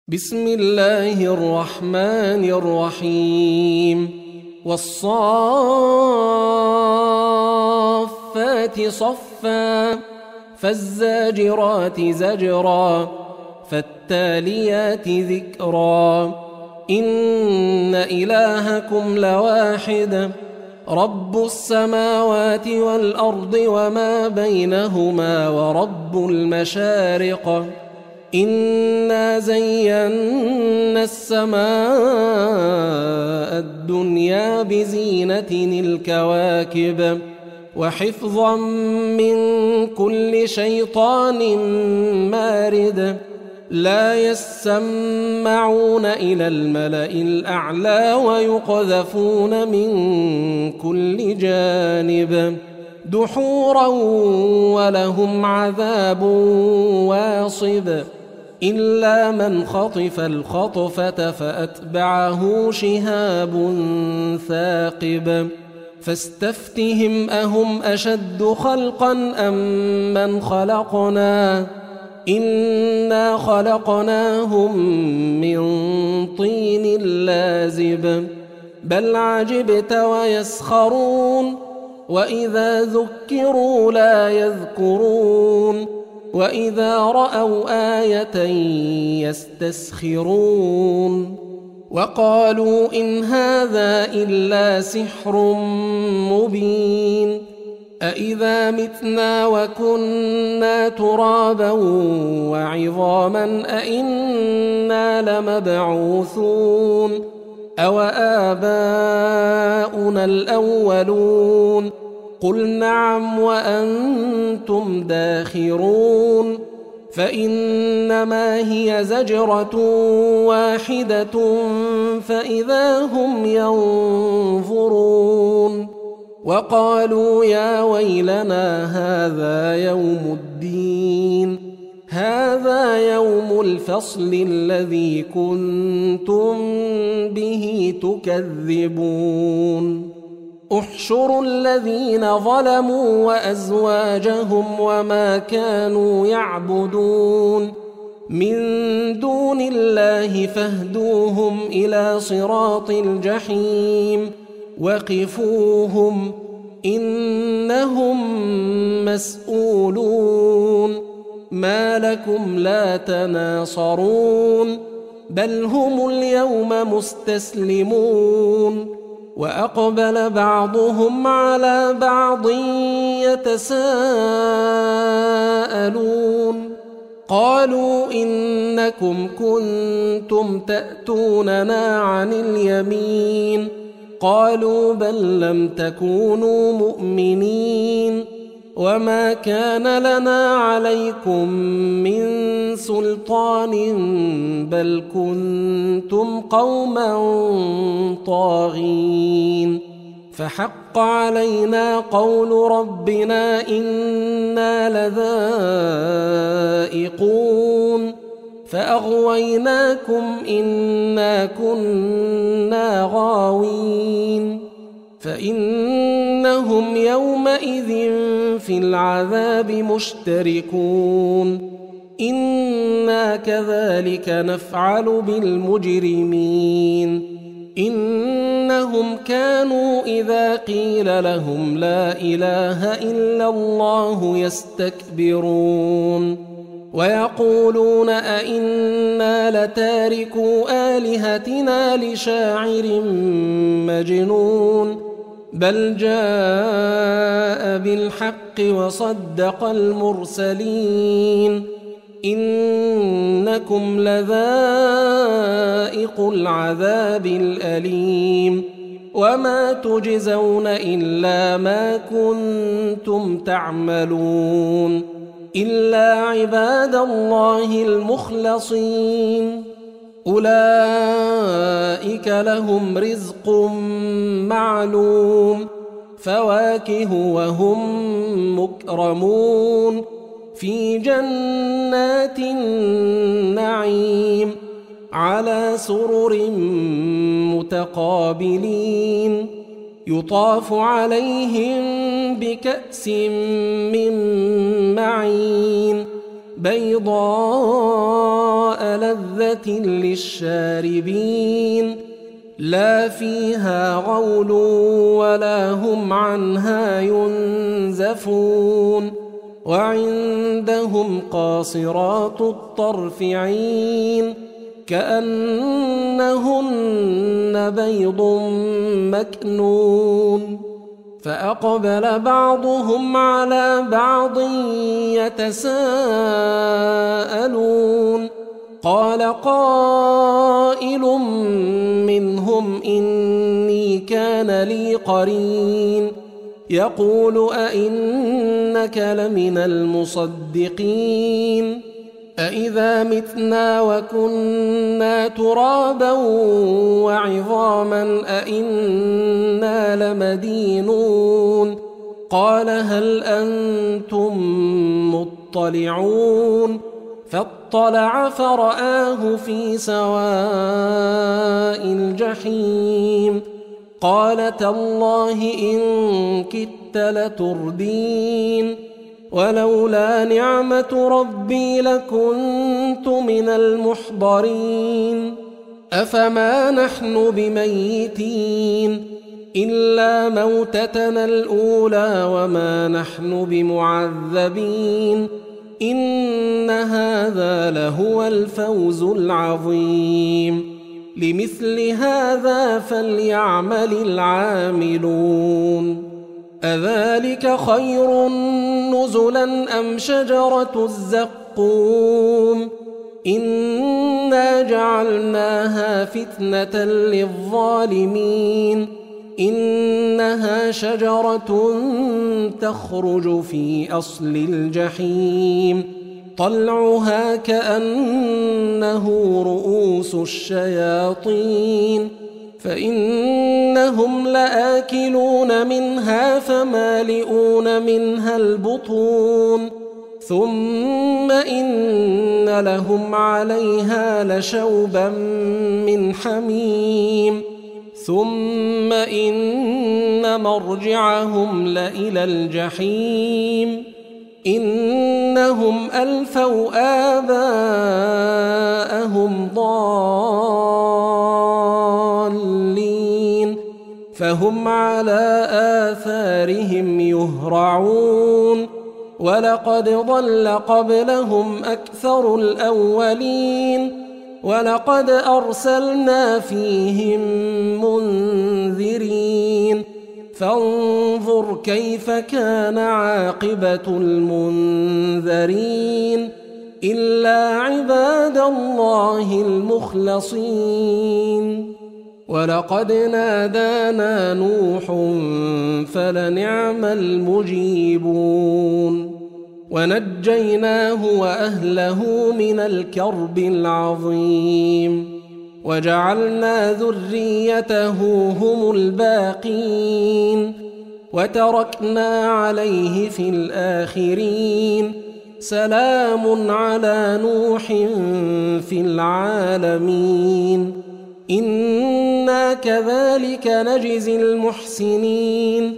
بسم الله الرحمن الرحيم والصافات صفا فالزاجرات زجرا فالتاليات ذكرا إن إلهكم لواحد رب السماوات والأرض وما بينهما ورب المشارق إنا زينا السماء الدنيا بزينة الكواكب وحفظا من كل شيطان مارد لا يسمعون إلى الملأ الأعلى ويقذفون من كل جانب دحورا ولهم عذاب واصب إلا من خطف الخطفة فأتبعه شهاب ثاقب فاستفتهم أهم أشد خلقا أم من خلقنا إنا خلقناهم من طين لازب بل عجبت ويسخرون وإذا ذكروا لا يذكرون وإذا رأوا آية يستسخرون وقالوا إن هذا إلا سحر مبين أإذا متنا وكنا ترابا وعظاما أإنا لمبعوثون أوآباؤنا الأولون قل نعم وأنتم داخرون فإنما هي زجرة واحدة فإذا هم ينظرون وقالوا يا ويلنا هذا يوم الدين هذا يوم الفصل الذي كنتم به تكذبون احشروا الذين ظلموا وأزواجهم وما كانوا يعبدون من دون الله فاهدوهم إلى صراط الجحيم وقفوهم إنهم مسؤولون ما لكم لا تناصرون بل هم اليوم مستسلمون وأقبل بعضهم على بعض يتساءلون قالوا إنكم كنتم تأتوننا عن اليمين قالوا بل لم تكونوا مؤمنين وما كان لنا عليكم من سلطان بل كنتم قوما طاغين فحق علينا قول ربنا إنا لذائقون فأغويناكم إنا كنا غاوين فإنهم يومئذ في العذاب مشتركون إنا كذلك نفعل بالمجرمين إنهم كانوا إذا قيل لهم لا إله إلا الله يستكبرون ويقولون أئنا لتاركو آلهتنا لشاعر مجنون بل جاء بالحق وصدق المرسلين إنكم لذائق العذاب الأليم وما تجزون إلا ما كنتم تعملون إلا عباد الله المخلصين أولئك لهم رزق معلوم فواكه وهم مكرمون في جنات النعيم على سرر متقابلين يطاف عليهم بكأس من معين بيضاء لذة للشاربين لا فيها غول ولا هم عنها ينزفون وعندهم قاصرات الطرف عين كأنهن بيض مكنون فأقبل بعضهم على بعض يتساءلون قال قائل منهم إني كان لي قرين يقول أئنك لمن المصدقين أإذا متنا وكنا ترابا وعظاما أئنا لمدينون قال هل أنتم مطلعون فاطلع فرآه في سواء الجحيم قال تالله إن كدت لتردين ولولا نعمة ربي لكنت من المحضرين أفما نحن بميتين إلا موتتنا الأولى وما نحن بمعذبين إن هذا لهو الفوز العظيم لمثل هذا فليعمل العاملون أذلك خير نزلا أم شجرة الزقوم إنا جعلناها فتنة للظالمين إنها شجرة تخرج في أصل الجحيم طلعها كأنه رؤوس الشياطين فإنهم لآكلون منها فمالئون منها البطون ثم إن لهم عليها لشوبا من حميم ثم إن مرجعهم لإلى الجحيم إنهم ألفوا آباءهم ضالين فهم على آثارهم يهرعون ولقد ضل قبلهم أكثر الأولين ولقد أرسلنا فيهم منذرين فانظر كيف كان عاقبة المنذرين إلا عباد الله المخلصين ولقد نادانا نوح فلنعم المجيبون ونجيناه وأهله من الكرب العظيم وجعلنا ذريته هم الباقين وتركنا عليه في الآخرين سلام على نوح في العالمين إنا كذلك نجزي المحسنين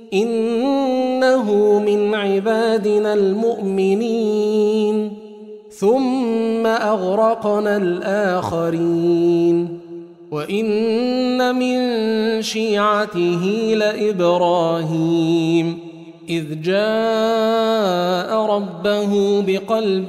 إنه من عبادنا المؤمنين ثم أغرقنا الآخرين وإن من شيعته لإبراهيم إذ جاء ربه بقلب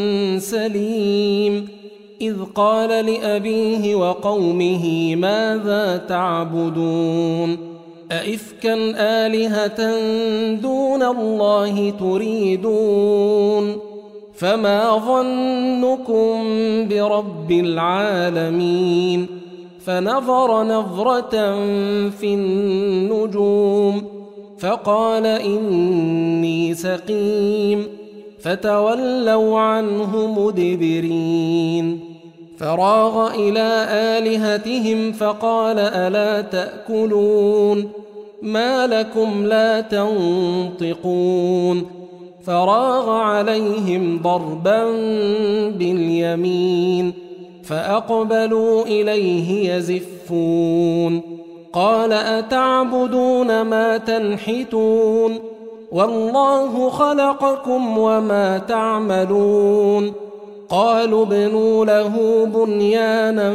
سليم إذ قال لأبيه وقومه ماذا تعبدون أئفكا آلهة دون الله تريدون فما ظنكم برب العالمين فنظر نظرة في النجوم فقال إني سقيم فتولوا عنه مدبرين فراغ إلى آلهتهم فقال ألا تأكلون ما لكم لا تنطقون فراغ عليهم ضربا باليمين فأقبلوا إليه يزفون قال أتعبدون ما تنحتون والله خلقكم وما تعملون قالوا ابنوا له بنيانا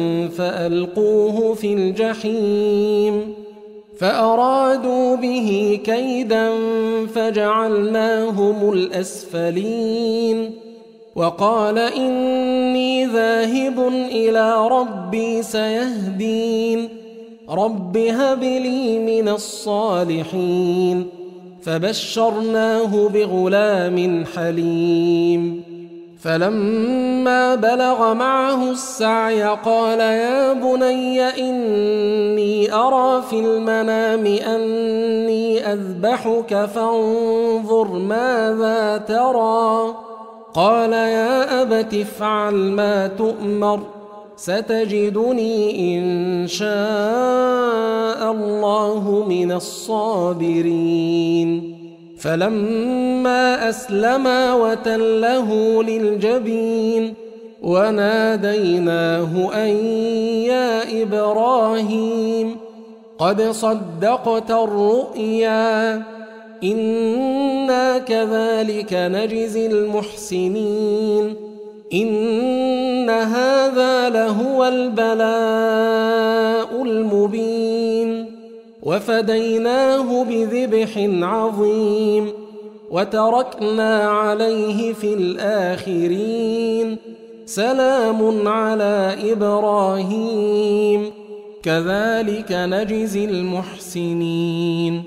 فألقوه في الجحيم فأرادوا به كيدا فجعلناهم الأسفلين وقال إني ذاهب إلى ربي سيهدين رب هب لي من الصالحين فبشرناه بغلام حليم فلما بلغ معه السعي قال يا بني إني أرى في المنام أني أذبحك فانظر ماذا ترى قال يا أبت افعل ما تؤمر ستجدني إن شاء الله من الصابرين فلما أسلما وتله للجبين وناديناه أن يا إبراهيم قد صدقت الرؤيا إنا كذلك نجزي المحسنين إن هذا لهو البلاء المبين وفديناه بذبح عظيم وتركنا عليه في الآخرين سلام على إبراهيم كذلك نجزي المحسنين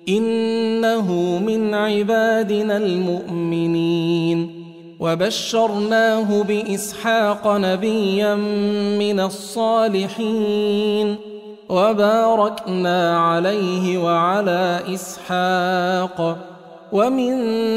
إنه من عبادنا المؤمنين وبشرناه بإسحاق نبيا من الصالحين وباركنا عليه وعلى إسحاق ومن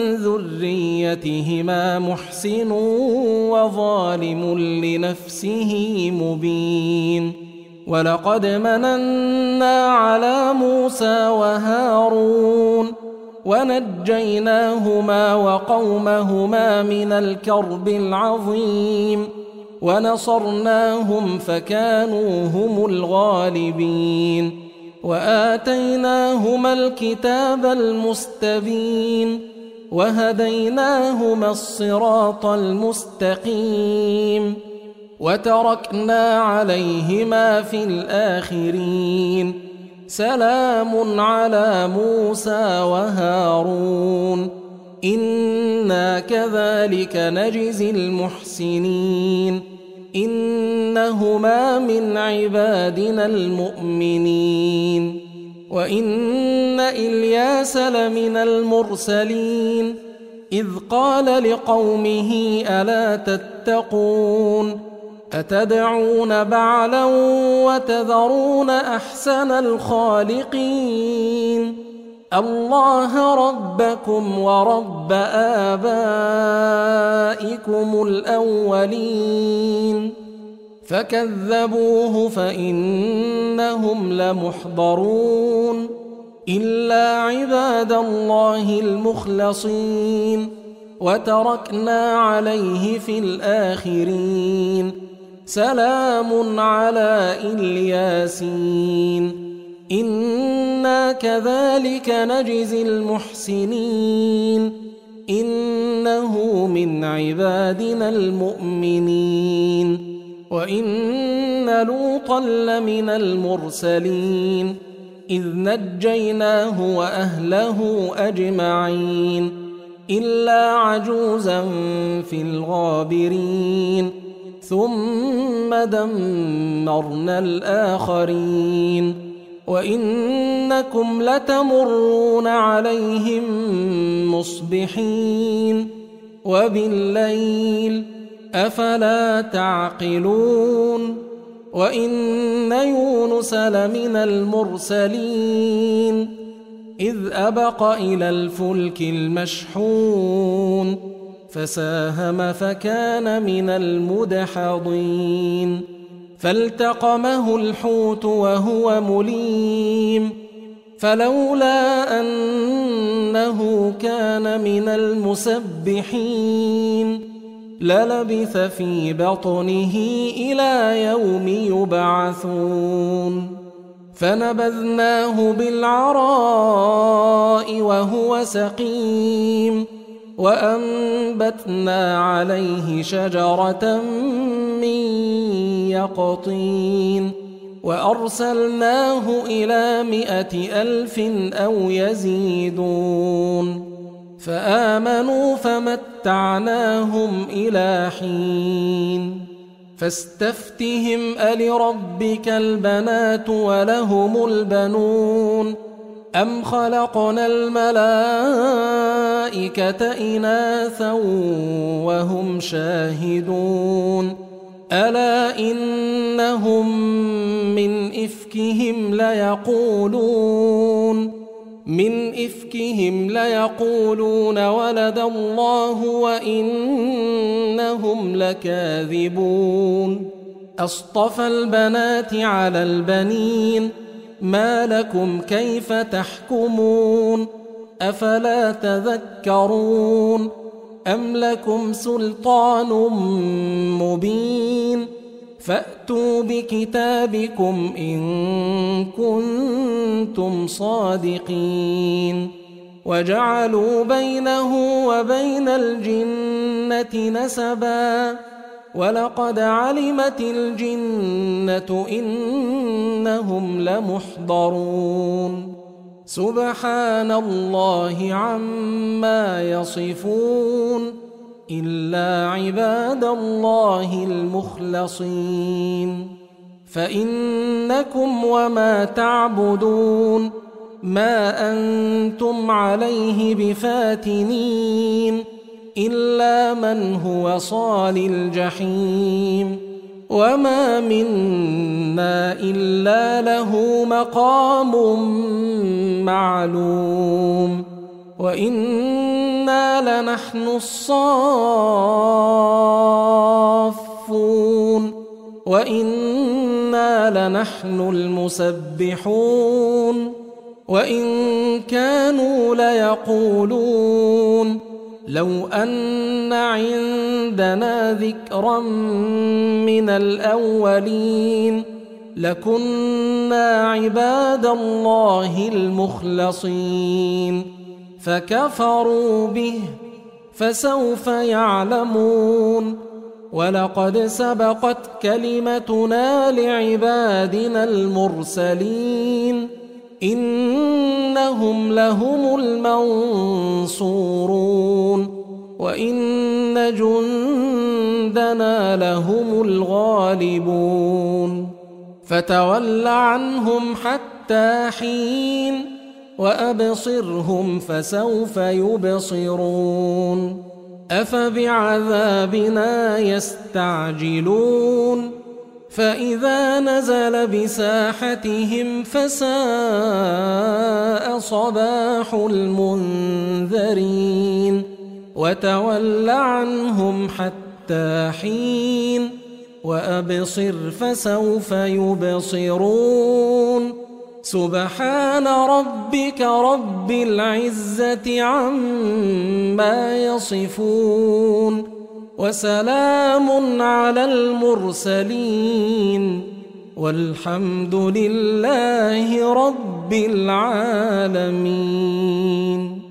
ذريتهما محسن وظالم لنفسه مبين ولقد مننا على موسى وهارون ونجيناهما وقومهما من الكرب العظيم ونصرناهم فكانوا هم الغالبين وآتيناهما الكتاب المستبين وهديناهما الصراط المستقيم وتركنا عليهما في الآخرين سلام على موسى وهارون إنا كذلك نجزي المحسنين إنهما من عبادنا المؤمنين وإن إلياس لمن المرسلين إذ قال لقومه ألا تتقون أتدعون بعلا وتذرون أحسن الخالقين الله ربكم ورب آبائكم الأولين فكذبوه فإنهم لمحضرون إلا عباد الله المخلصين وتركنا عليه في الآخرين سلام على الياسين إنا كذلك نجزي المحسنين إنه من عبادنا المؤمنين وإن لوطا لمن المرسلين إذ نجيناه وأهله أجمعين إلا عجوزا في الغابرين ثم دمرنا الآخرين وإنكم لتمرون عليهم مصبحين وبالليل أفلا تعقلون وإن يونس لمن المرسلين إذ أبق إلى الفلك المشحون فساهم فكان من المدحضين فالتقمه الحوت وهو مليم فلولا أنه كان من المسبحين للبث في بطنه إلى يوم يبعثون فنبذناه بالعراء وهو سقيم وأنبتنا عليه شجرة من يقطين وأرسلناه إلى 100,000 أو يزيدون فآمنوا فمتعناهم إلى حين فاستفتهم ألربك البنات ولهم البنون أم خلقنا الملائكة إناثا وهم شاهدون ألا إنهم من إفكهم ليقولون ولد الله وإنهم لكاذبون أصطفى البنات على البنين ما لكم كيف تحكمون أفلا تذكرون أم لكم سلطان مبين فأتوا بكتابكم إن كنتم صادقين وجعلوا بينه وبين الجنة نسبا ولقد علمت الجنة إنهم لمحضرون سبحان الله عما يصفون إلا عباد الله المخلصين فإنكم وما تعبدون ما أنتم عليه بفاتنين إلا من هو صال الجحيم وما منا إلا له مقام معلوم وإنا لنحن الصافون وإنا لنحن المسبحون وإن كانوا ليقولون لو أن عندنا ذكرا من الأولين لكنا عباد الله المخلصين فكفروا به فسوف يعلمون ولقد سبقت كلمتنا لعبادنا المرسلين إنهم لهم المنصورون وإن جندنا لهم الغالبون فتول عنهم حتى حين وأبصرهم فسوف يبصرون أفبعذابنا يستعجلون فإذا نزل بساحتهم فساء صباح المنذرين وتول عنهم حتى حين وأبصر فسوف يبصرون سبحان ربك رب العزة عما يصفون وسلام على المرسلين والحمد لله رب العالمين.